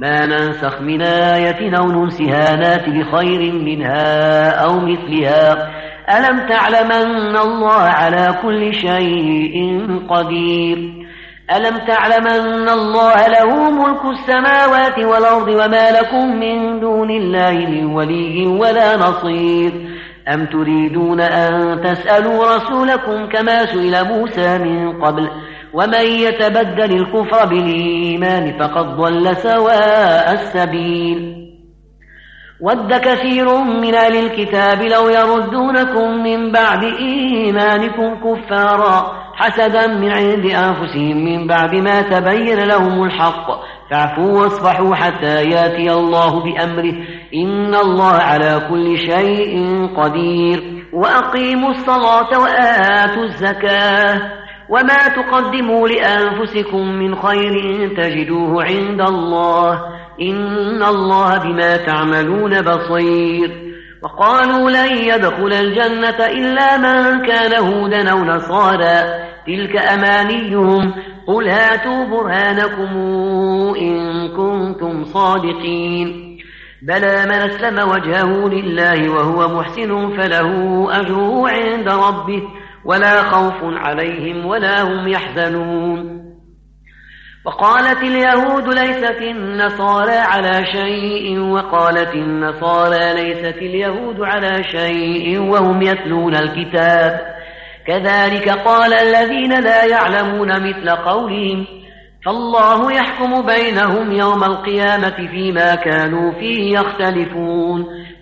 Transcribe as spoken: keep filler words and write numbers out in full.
ما ننسخ من آية أو ننسها نات بخير منها أو مثلها ألم تعلم أن الله على كل شيء قدير ألم تعلم أن الله له ملك السماوات والأرض وما لكم من دون الله من ولي ولا نصير أم تريدون أن تسألوا رسولكم كما سئل موسى من قبل ومن يتبدل الكفر بالإيمان فقد ضل سواء السبيل ود كثير من أهل الكتاب لو يردونكم من بعد إيمانكم كفارا حسدا من عند أنفسهم من بعد ما تبين لهم الحق فاعفوا واصفحوا حتى ياتي الله بأمره إن الله على كل شيء قدير وأقيموا الصلاة وآتوا الزكاة وما تقدموا لأنفسكم من خير تجدوه عند الله إن الله بما تعملون بصير وقالوا لن يدخل الجنة إلا من كان هودا أو نصارى تلك أمانيهم قل هاتوا برهانكم إن كنتم صادقين بلى من أسلم وجهه لله وهو محسن فله أجره عند ربه ولا خوف عليهم ولا هم يحزنون وقالت اليهود ليست النصارى على شيء وقالت النصارى ليست اليهود على شيء وهم يتلون الكتاب كذلك قال الذين لا يعلمون مثل قولهم فالله يحكم بينهم يوم القيامة فيما كانوا فيه يختلفون